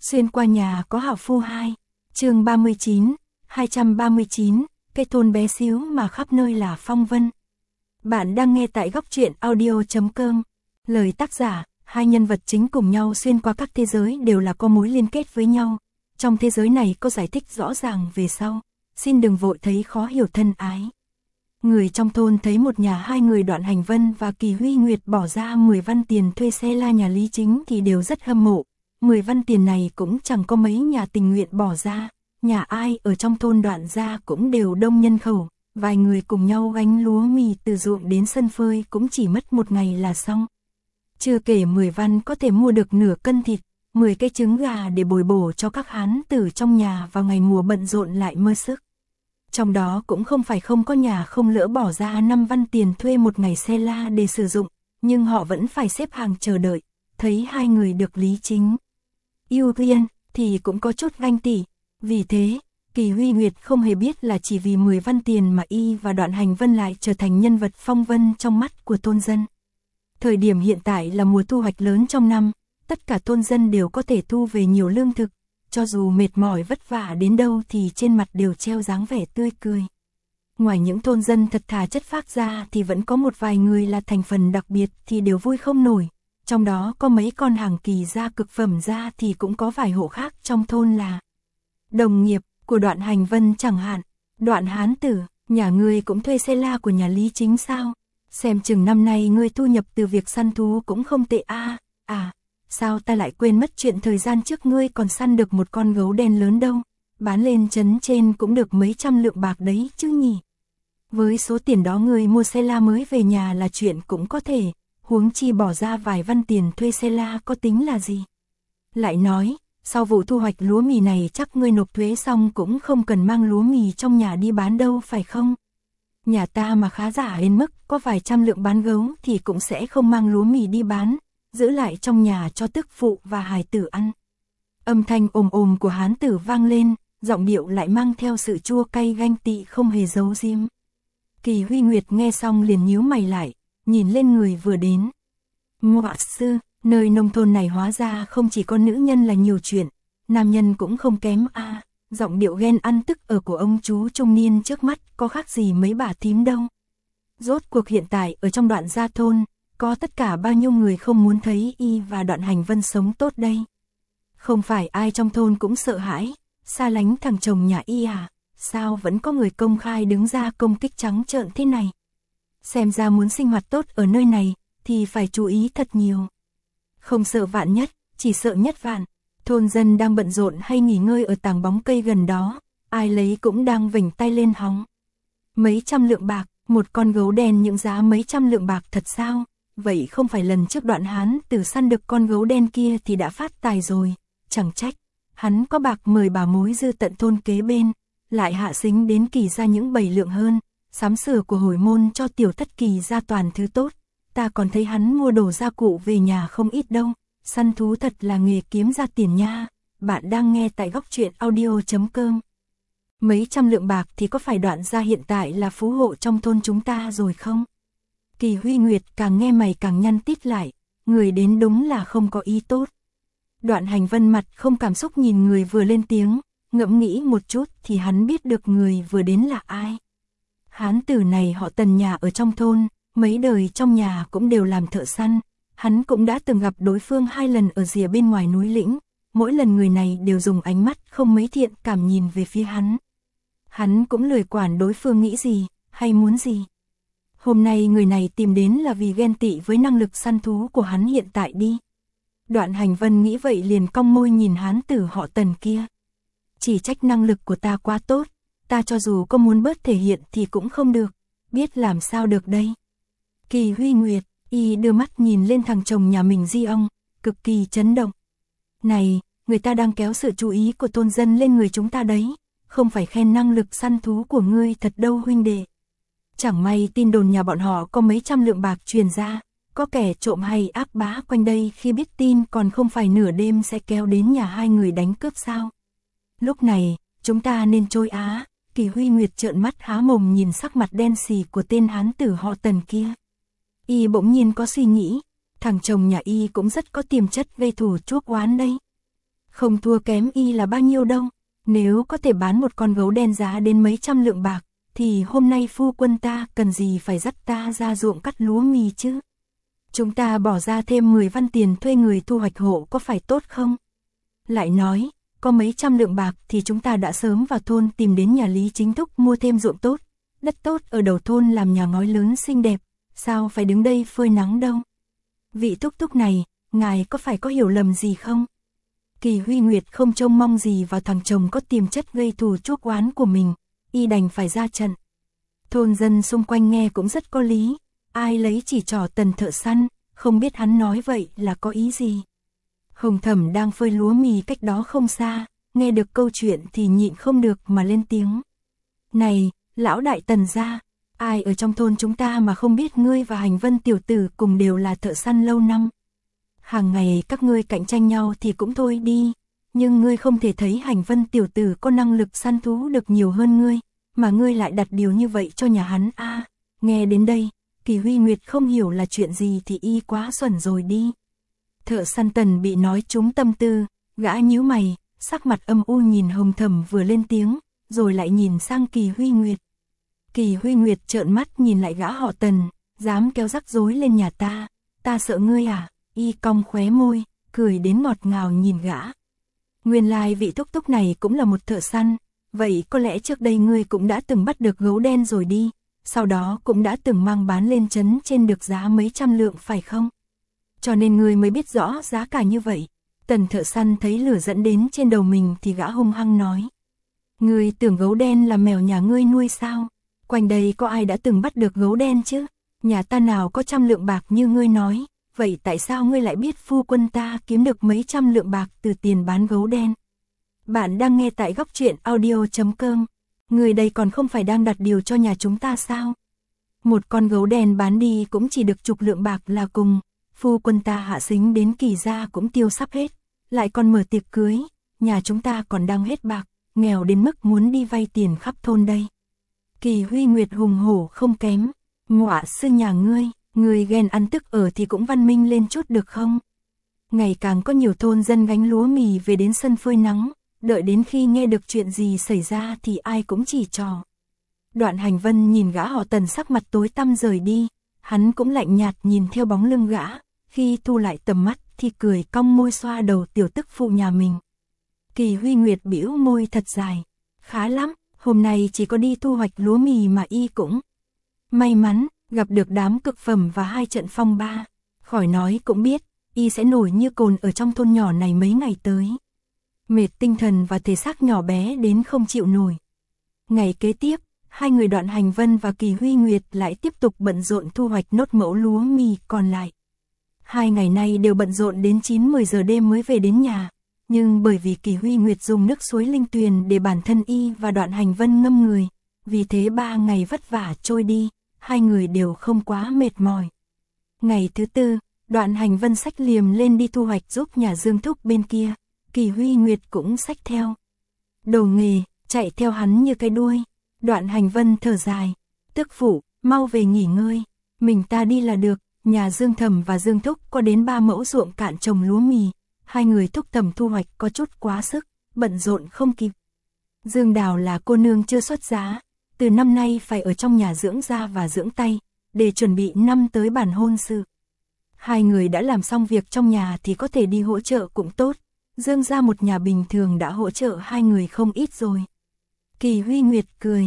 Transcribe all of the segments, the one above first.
Xuyên qua nhà có hảo phu 2, chương 39, 239, cái thôn bé xíu mà khắp nơi là phong vân. Bạn đang nghe tại góc truyện audio.com. Lời tác giả, hai nhân vật chính cùng nhau xuyên qua các thế giới đều là có mối liên kết với nhau. Trong thế giới này có giải thích rõ ràng về sau, xin đừng vội thấy khó hiểu thân ái. Người trong thôn thấy một nhà hai người Đoạn Hành Vân và Kỳ Huy Nguyệt bỏ ra 10 văn tiền thuê xe la nhà Lý Chính thì đều rất hâm mộ. 10 văn tiền này cũng chẳng có mấy nhà tình nguyện bỏ ra, nhà ai ở trong thôn Đoạn gia cũng đều đông nhân khẩu, vài người cùng nhau gánh lúa mì từ ruộng đến sân phơi cũng chỉ mất một ngày là xong. Chưa kể 10 văn có thể mua được nửa cân thịt, 10 cái trứng gà để bồi bổ cho các hán tử trong nhà vào ngày mùa bận rộn lại mơ sức. Trong đó cũng không phải không có nhà không lỡ bỏ ra 5 văn tiền thuê một ngày xe la để sử dụng, nhưng họ vẫn phải xếp hàng chờ đợi, thấy hai người được Lý Chính ưu tiên thì cũng có chút ganh tị. Vì thế, Kỳ Huy Nguyệt không hề biết là chỉ vì 10 văn tiền mà y và Đoạn Hành Vân lại trở thành nhân vật phong vân trong mắt của thôn dân. Thời điểm hiện tại là mùa thu hoạch lớn trong năm, tất cả thôn dân đều có thể thu về nhiều lương thực, cho dù mệt mỏi vất vả đến đâu thì trên mặt đều treo dáng vẻ tươi cười. Ngoài những thôn dân thật thà chất phác ra thì vẫn có một vài người là thành phần đặc biệt thì đều vui không nổi. Trong đó có mấy con hàng kỳ gia cực phẩm ra thì cũng có vài hộ khác trong thôn là đồng nghiệp của Đoạn Hành Vân chẳng hạn. Đoạn hán tử, nhà ngươi cũng thuê xe la của nhà Lý Chính sao? Xem chừng năm nay ngươi thu nhập từ việc săn thú cũng không tệ a. Sao ta lại quên mất chuyện thời gian trước ngươi còn săn được một con gấu đen lớn đâu, bán lên trấn trên cũng được mấy trăm lượng bạc đấy chứ nhỉ. Với số tiền đó ngươi mua xe la mới về nhà là chuyện cũng có thể, huống chi bỏ ra vài văn tiền thuê xe la có tính là gì. Lại nói, sau vụ thu hoạch lúa mì này chắc ngươi nộp thuế xong cũng không cần mang lúa mì trong nhà đi bán đâu phải không? Nhà ta mà khá giả đến mức có vài trăm lượng bán gấu thì cũng sẽ không mang lúa mì đi bán, giữ lại trong nhà cho tức phụ và hài tử ăn. Âm thanh ồm ồm của hán tử vang lên, giọng điệu lại mang theo sự chua cay ganh tị không hề giấu giếm. Kỳ Huy Nguyệt nghe xong liền nhíu mày lại, nhìn lên người vừa đến. Ngọa sư, nơi nông thôn này hóa ra không chỉ có nữ nhân là nhiều chuyện, nam nhân cũng không kém a. Giọng điệu ghen ăn tức ở của ông chú trung niên trước mắt có khác gì mấy bà thím đâu. Rốt cuộc hiện tại ở trong Đoạn gia thôn, có tất cả bao nhiêu người không muốn thấy y và Đoạn Hành Vân sống tốt đây. Không phải ai trong thôn cũng sợ hãi, xa lánh thằng chồng nhà y à, sao vẫn có người công khai đứng ra công kích trắng trợn thế này. Xem ra muốn sinh hoạt tốt ở nơi này, thì phải chú ý thật nhiều. Không sợ vạn nhất, chỉ sợ nhất vạn. Thôn dân đang bận rộn hay nghỉ ngơi ở tàng bóng cây gần đó, ai lấy cũng đang vểnh tay lên hóng. Mấy trăm lượng bạc, một con gấu đen những giá mấy trăm lượng bạc thật sao? Vậy không phải lần trước Đoạn hán tử săn được con gấu đen kia thì đã phát tài rồi, chẳng trách. Hắn có bạc mời bà mối dư tận thôn kế bên, lại hạ xính đến Kỳ ra những 7 lượng hơn, sắm sửa của hồi môn cho tiểu thất Kỳ ra toàn thứ tốt. Ta còn thấy hắn mua đồ gia cụ về nhà không ít đâu, săn thú thật là nghề kiếm ra tiền nha. Bạn đang nghe tại góc truyện audio.com. Mấy trăm lượng bạc thì có phải Đoạn gia hiện tại là phú hộ trong thôn chúng ta rồi không? Kỳ Huy Nguyệt càng nghe mày càng nhăn tít lại, người đến đúng là không có ý tốt. Đoạn Hành Vân mặt không cảm xúc nhìn người vừa lên tiếng, ngẫm nghĩ một chút thì hắn biết được người vừa đến là ai. Hán tử này họ Tần nhà ở trong thôn, mấy đời trong nhà cũng đều làm thợ săn, hắn cũng đã từng gặp đối phương 2 lần ở rìa bên ngoài núi lĩnh, mỗi lần người này đều dùng ánh mắt không mấy thiện cảm nhìn về phía hắn. Hắn cũng lười quản đối phương nghĩ gì, hay muốn gì. Hôm nay người này tìm đến là vì ghen tị với năng lực săn thú của hắn hiện tại đi. Đoạn Hành Vân nghĩ vậy liền cong môi nhìn hán tử họ Tần kia. Chỉ trách năng lực của ta quá tốt, ta cho dù có muốn bớt thể hiện thì cũng không được, biết làm sao được đây. Kỳ Huy Nguyệt, y đưa mắt nhìn lên thằng chồng nhà mình Di ông, cực kỳ chấn động. Này, người ta đang kéo sự chú ý của thôn dân lên người chúng ta đấy, không phải khen năng lực săn thú của ngươi thật đâu huynh đệ. Chẳng may tin đồn nhà bọn họ có mấy trăm lượng bạc truyền ra, có kẻ trộm hay ác bá quanh đây khi biết tin còn không phải nửa đêm sẽ kéo đến nhà hai người đánh cướp sao. Lúc này, chúng ta nên trôi á. Kỳ Huy Nguyệt trợn mắt há mồm nhìn sắc mặt đen xì của tên hán tử họ Tần kia. Y bỗng nhiên có suy nghĩ, thằng chồng nhà y cũng rất có tiềm chất gây thù chuốc oán đây. Không thua kém y là bao nhiêu đâu. Nếu có thể bán một con gấu đen giá đến mấy trăm lượng bạc, thì hôm nay phu quân ta cần gì phải dắt ta ra ruộng cắt lúa mì chứ. Chúng ta bỏ ra thêm 10 văn tiền thuê người thu hoạch hộ có phải tốt không? Lại nói, có mấy trăm lượng bạc thì chúng ta đã sớm vào thôn tìm đến nhà Lý Chính Thúc mua thêm ruộng tốt, đất tốt ở đầu thôn làm nhà ngói lớn xinh đẹp, sao phải đứng đây phơi nắng đâu. Vị thúc thúc này, ngài có phải có hiểu lầm gì không? Kỳ Huy Nguyệt không trông mong gì vào thằng chồng có tiềm chất gây thù chuốc oán của mình, y đành phải ra trận. Thôn dân xung quanh nghe cũng rất có lý, ai lấy chỉ trỏ Tần thợ săn, không biết hắn nói vậy là có ý gì. Hồng Thẩm đang phơi lúa mì cách đó không xa, nghe được câu chuyện thì nhịn không được mà lên tiếng. Này, lão đại Tần gia, ai ở trong thôn chúng ta mà không biết ngươi và Hành Vân tiểu tử cùng đều là thợ săn lâu năm. Hàng ngày các ngươi cạnh tranh nhau thì cũng thôi đi, nhưng ngươi không thể thấy Hành Vân tiểu tử có năng lực săn thú được nhiều hơn ngươi, mà ngươi lại đặt điều như vậy cho nhà hắn a. Nghe đến đây, Kỳ Huy Nguyệt không hiểu là chuyện gì thì y quá xuẩn rồi đi. Thợ săn Tần bị nói trúng tâm tư, gã nhíu mày, sắc mặt âm u nhìn Hồng Thẩm vừa lên tiếng, rồi lại nhìn sang Kỳ Huy Nguyệt. Kỳ Huy Nguyệt trợn mắt nhìn lại gã họ Tần, dám kéo rắc rối lên nhà ta sợ ngươi à? Y cong khóe môi, cười đến ngọt ngào nhìn gã. Nguyên lai vị thúc thúc này cũng là một thợ săn, vậy có lẽ trước đây ngươi cũng đã từng bắt được gấu đen rồi đi, sau đó cũng đã từng mang bán lên trấn trên được giá mấy trăm lượng phải không? Cho nên ngươi mới biết rõ giá cả như vậy. Tần thợ săn thấy lửa dẫn đến trên đầu mình thì gã hung hăng nói. Ngươi tưởng gấu đen là mèo nhà ngươi nuôi sao? Quanh đây có ai đã từng bắt được gấu đen chứ? Nhà ta nào có trăm lượng bạc như ngươi nói. Vậy tại sao ngươi lại biết phu quân ta kiếm được mấy trăm lượng bạc từ tiền bán gấu đen? Bạn đang nghe tại góc truyện audio.com. Người đây còn không phải đang đặt điều cho nhà chúng ta sao? Một con gấu đen bán đi cũng chỉ được chục lượng bạc là cùng. Phu quân ta hạ sính đến Kỳ gia cũng tiêu sắp hết. Lại còn mở tiệc cưới. Nhà chúng ta còn đang hết bạc. Nghèo đến mức muốn đi vay tiền khắp thôn đây. Kỳ Huy Nguyệt hùng hổ không kém. Ngọa sư nhà ngươi. Người ghen ăn tức ở thì cũng văn minh lên chút được không? Ngày càng có nhiều thôn dân gánh lúa mì về đến sân phơi nắng, đợi đến khi nghe được chuyện gì xảy ra thì ai cũng chỉ trò. Đoạn Hành Vân nhìn gã họ Tần sắc mặt tối tăm rời đi, hắn cũng lạnh nhạt nhìn theo bóng lưng gã, khi thu lại tầm mắt thì cười cong môi xoa đầu tiểu tức phụ nhà mình. Kỳ Huy Nguyệt bĩu môi thật dài, khá lắm, hôm nay chỉ có đi thu hoạch lúa mì mà y cũng may mắn gặp được đám cực phẩm và 2 trận phong ba, khỏi nói cũng biết, y sẽ nổi như cồn ở trong thôn nhỏ này mấy ngày tới. Mệt tinh thần và thể xác nhỏ bé đến không chịu nổi. Ngày kế tiếp, hai người Đoạn Hành Vân và Kỳ Huy Nguyệt lại tiếp tục bận rộn thu hoạch nốt mẫu lúa mì còn lại. 2 ngày nay đều bận rộn đến 9-10 giờ đêm mới về đến nhà, nhưng bởi vì Kỳ Huy Nguyệt dùng nước suối linh tuyền để bản thân y và Đoạn Hành Vân ngâm người, vì thế 3 ngày vất vả trôi đi. Hai người đều không quá mệt mỏi. Ngày thứ tư, Đoạn Hành Vân xách liềm lên đi thu hoạch giúp nhà Dương Thúc bên kia, Kỳ Huy Nguyệt cũng xách theo. Đồ nghề, chạy theo hắn như cái đuôi. Đoạn Hành Vân thở dài, tức phụ, mau về nghỉ ngơi, mình ta đi là được. Nhà Dương Thẩm và Dương Thúc có đến 3 mẫu ruộng cạn trồng lúa mì, hai người thúc thẩm thu hoạch có chút quá sức, bận rộn không kịp. Dương Đào là cô nương chưa xuất giá, từ năm nay phải ở trong nhà dưỡng da và dưỡng tay, để chuẩn bị năm tới bản hôn sự. Hai người đã làm xong việc trong nhà thì có thể đi hỗ trợ cũng tốt. Dương gia một nhà bình thường đã hỗ trợ hai người không ít rồi. Kỳ Huy Nguyệt cười,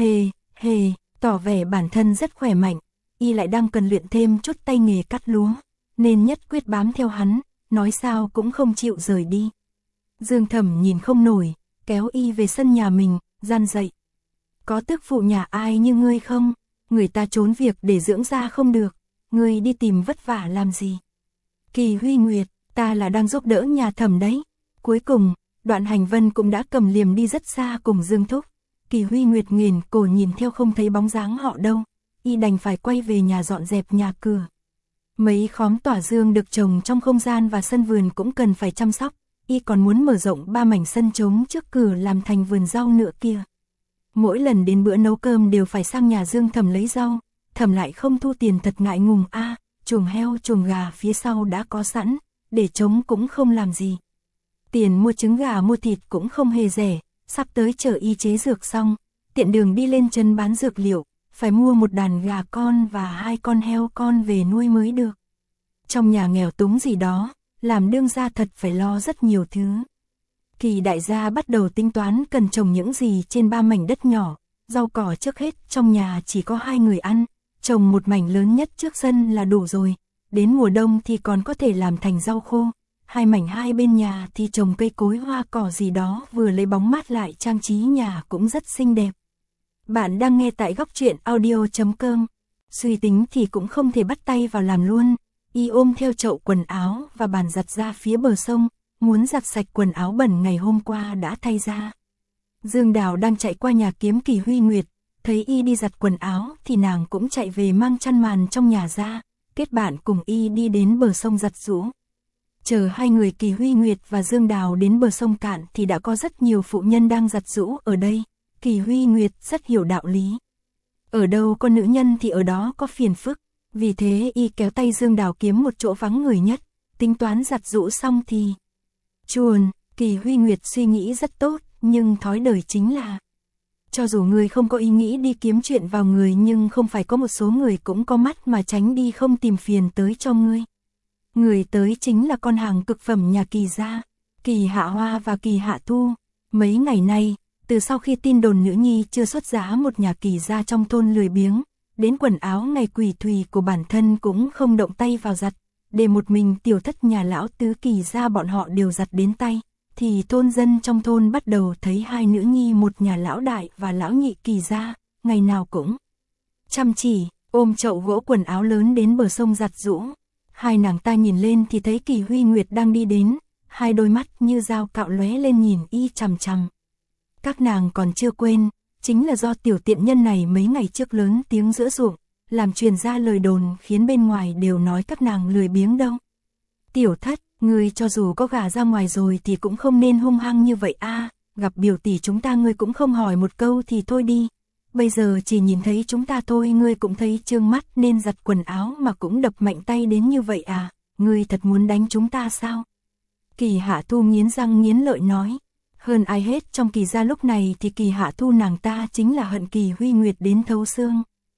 hề, tỏ vẻ bản thân rất khỏe mạnh, y lại đang cần luyện thêm chút tay nghề cắt lúa, nên nhất quyết bám theo hắn, nói sao cũng không chịu rời đi. Dương Thẩm nhìn không nổi, kéo y về sân nhà mình, gian dậy. Có tức phụ nhà ai như ngươi không? Người ta trốn việc để dưỡng da không được, ngươi đi tìm vất vả làm gì? Kỳ Huy Nguyệt, ta là đang giúp đỡ nhà Thẩm đấy. Cuối cùng, Đoạn Hành Vân cũng đã cầm liềm đi rất xa cùng Dương Thúc. Kỳ Huy Nguyệt nghiền cổ nhìn theo không thấy bóng dáng họ đâu, y đành phải quay về nhà dọn dẹp nhà cửa. Mấy khóm tỏa dương được trồng trong không gian và sân vườn cũng cần phải chăm sóc, y còn muốn mở rộng 3 mảnh sân trống trước cửa làm thành vườn rau nữa kia. Mỗi lần đến bữa nấu cơm đều phải sang nhà Dương Thẩm lấy rau, Thẩm lại không thu tiền thật ngại ngùng a, chuồng heo chuồng gà phía sau đã có sẵn, để trống cũng không làm gì. Tiền mua trứng gà mua thịt cũng không hề rẻ, sắp tới chờ y chế dược xong, tiện đường đi lên trấn bán dược liệu, phải mua một đàn gà con và 2 con heo con về nuôi mới được. Trong nhà nghèo túng gì đó, làm đương gia thật phải lo rất nhiều thứ. Kỳ đại gia bắt đầu tính toán cần trồng những gì trên 3 mảnh đất nhỏ, rau cỏ trước hết trong nhà chỉ có 2 người ăn, trồng một mảnh lớn nhất trước sân là đủ rồi, đến mùa đông thì còn có thể làm thành rau khô. 2 mảnh hai bên nhà thì trồng cây cối hoa cỏ gì đó vừa lấy bóng mát lại trang trí nhà cũng rất xinh đẹp. Bạn đang nghe tại góc truyện audio.com. Suy tính thì cũng không thể bắt tay vào làm luôn. Y ôm theo chậu quần áo và bàn giặt ra phía bờ sông, muốn giặt sạch quần áo bẩn ngày hôm qua đã thay ra. Dương Đào đang chạy qua nhà kiếm Kỳ Huy Nguyệt, thấy y đi giặt quần áo thì nàng cũng chạy về mang chăn màn trong nhà ra, kết bạn cùng y đi đến bờ sông giặt giũ. Chờ hai người Kỳ Huy Nguyệt và Dương Đào đến bờ sông cạn thì đã có rất nhiều phụ nhân đang giặt giũ ở đây. Kỳ Huy Nguyệt rất hiểu đạo lý. Ở đâu có nữ nhân thì ở đó có phiền phức, vì thế y kéo tay Dương Đào kiếm một chỗ vắng người nhất, tính toán giặt giũ xong thì chuồn. Kỳ Huy Nguyệt suy nghĩ rất tốt, nhưng thói đời chính là cho dù người không có ý nghĩ đi kiếm chuyện vào người nhưng không phải có một số người cũng có mắt mà tránh đi không tìm phiền tới cho ngươi. Người tới chính là con hàng cực phẩm nhà Kỳ gia, Kỳ Hạ Hoa và Kỳ Hạ Thu. Mấy ngày nay, từ sau khi tin đồn nữ nhi chưa xuất giá một nhà Kỳ gia trong thôn lười biếng, đến quần áo ngày quỷ thùy của bản thân cũng không động tay vào giặt, để một mình tiểu thất nhà lão tứ Kỳ gia bọn họ đều giặt đến tay, thì thôn dân trong thôn bắt đầu thấy hai nữ nhi một nhà lão đại và lão nhị Kỳ gia, ngày nào cũng chăm chỉ, ôm chậu gỗ quần áo lớn đến bờ sông giặt giũ. Hai nàng ta nhìn lên thì thấy Kỳ Huy Nguyệt đang đi đến, hai đôi mắt như dao cạo lóe lên nhìn y chằm chằm. Các nàng còn chưa quên, chính là do tiểu tiện nhân này mấy ngày trước lớn tiếng giữa ruộng, làm truyền ra lời đồn khiến bên ngoài đều nói các nàng lười biếng đâu. Tiểu thất, ngươi cho dù có gả ra ngoài rồi thì cũng không nên hung hăng như vậy a. Gặp biểu tỷ chúng ta ngươi cũng không hỏi một câu thì thôi đi. Bây giờ chỉ nhìn thấy chúng ta thôi ngươi cũng thấy trương mắt nên giặt quần áo mà cũng đập mạnh tay đến như vậy à, ngươi thật muốn đánh chúng ta sao? Kỳ Hạ Thu nghiến răng nghiến lợi nói, hơn ai hết trong Kỳ gia lúc này thì Kỳ Hạ Thu nàng ta chính là hận Kỳ Huy Nguyệt đến thấu xương.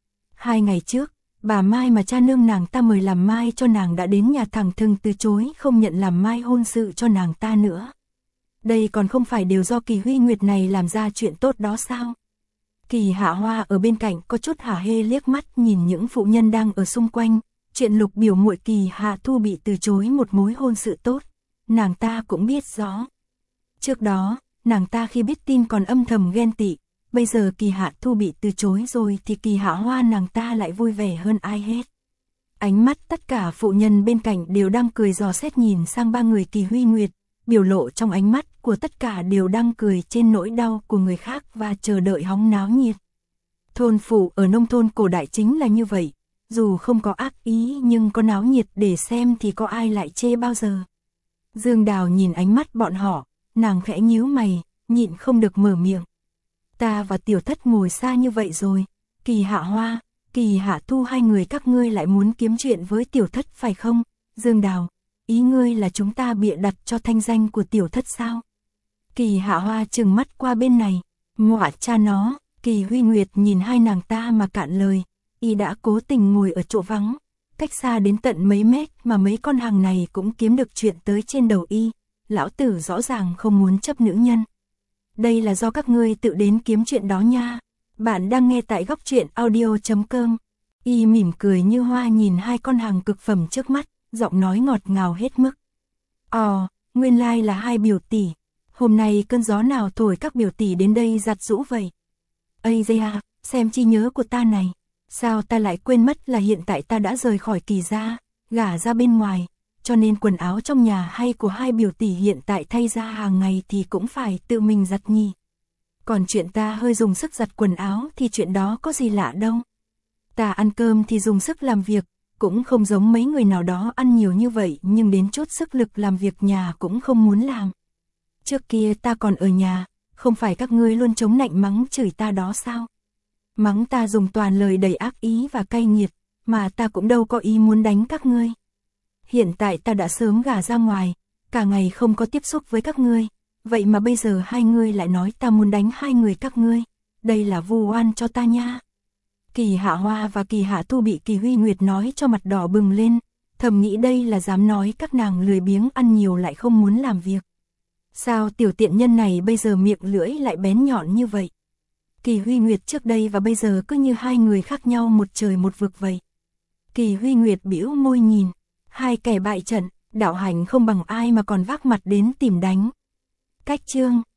2 ngày trước, bà Mai mà cha nương nàng ta mời làm mai cho nàng đã đến nhà thẳng thừng từ chối không nhận làm mai hôn sự cho nàng ta nữa. Đây còn không phải đều do Kỳ Huy Nguyệt này làm ra chuyện tốt đó sao? Kỳ Hạ Hoa ở bên cạnh có chút hả hê liếc mắt nhìn những phụ nhân đang ở xung quanh, chuyện Lục biểu muội Kỳ Hạ Thu bị từ chối một mối hôn sự tốt, nàng ta cũng biết rõ. Trước đó, nàng ta khi biết tin còn âm thầm ghen tị, bây giờ Kỳ Hạ Thu bị từ chối rồi thì Kỳ Hạ Hoa nàng ta lại vui vẻ hơn ai hết. Ánh mắt tất cả phụ nhân bên cạnh đều đang cười dò xét nhìn sang ba người Kỳ Huy Nguyệt, biểu lộ trong ánh mắt của tất cả đều đang cười trên nỗi đau của người khác và chờ đợi hóng náo nhiệt. Thôn phụ ở nông thôn cổ đại chính là như vậy, dù không có ác ý nhưng có náo nhiệt để xem thì có ai lại chê bao giờ. Dương Đào nhìn ánh mắt bọn họ, nàng khẽ nhíu mày, nhịn không được mở miệng. Ta và tiểu thất ngồi xa như vậy rồi, Kỳ Hạ Hoa, Kỳ Hạ Thu hai người các ngươi lại muốn kiếm chuyện với tiểu thất phải không? Dương Đào, ý ngươi là chúng ta bịa đặt cho thanh danh của tiểu thất sao? Kỳ Hạ Hoa trừng mắt qua bên này, ngọa cha nó. Kỳ Huy Nguyệt nhìn hai nàng ta mà cạn lời, y đã cố tình ngồi ở chỗ vắng, cách xa đến tận mấy mét mà mấy con hàng này cũng kiếm được chuyện tới trên đầu y, lão tử rõ ràng không muốn chấp nữ nhân. Đây là do các ngươi tự đến kiếm chuyện đó nha. Bạn đang nghe tại góc truyện audio.com. Y mỉm cười như hoa nhìn hai con hàng cực phẩm trước mắt, giọng nói ngọt ngào hết mức. Nguyên lai là hai biểu tỷ. Hôm nay cơn gió nào thổi các biểu tỷ đến đây giặt giũ vậy? Ây da, xem trí nhớ của ta này. Sao ta lại quên mất là hiện tại ta đã rời khỏi Kỳ gia, gả ra bên ngoài, cho nên quần áo trong nhà hay của hai biểu tỷ hiện tại thay ra hàng ngày thì cũng phải tự mình giặt nhỉ. Còn chuyện ta hơi dùng sức giặt quần áo thì chuyện đó có gì lạ đâu. Ta ăn cơm thì dùng sức làm việc, cũng không giống mấy người nào đó ăn nhiều như vậy nhưng đến chốt sức lực làm việc nhà cũng không muốn làm. Trước kia ta còn ở nhà, không phải các ngươi luôn chống nạnh mắng chửi ta đó sao? Mắng ta dùng toàn lời đầy ác ý và cay nghiệt, mà ta cũng đâu có ý muốn đánh các ngươi. Hiện tại ta đã sớm gả ra ngoài, cả ngày không có tiếp xúc với các ngươi, vậy mà bây giờ hai ngươi lại nói ta muốn đánh hai người các ngươi, đây là vu oan cho ta nha. Kỳ Hạ Hoa và Kỳ Hạ Thu bị Kỳ Huy Nguyệt nói cho mặt đỏ bừng lên, thầm nghĩ đây là dám nói các nàng lười biếng ăn nhiều lại không muốn làm việc. Sao tiểu tiện nhân này bây giờ miệng lưỡi lại bén nhọn như vậy? Kỳ Huy Nguyệt trước đây và bây giờ cứ như hai người khác nhau một trời một vực vậy. Kỳ Huy Nguyệt bĩu môi nhìn, hai kẻ bại trận, đạo hành không bằng ai mà còn vác mặt đến tìm đánh. Cách chương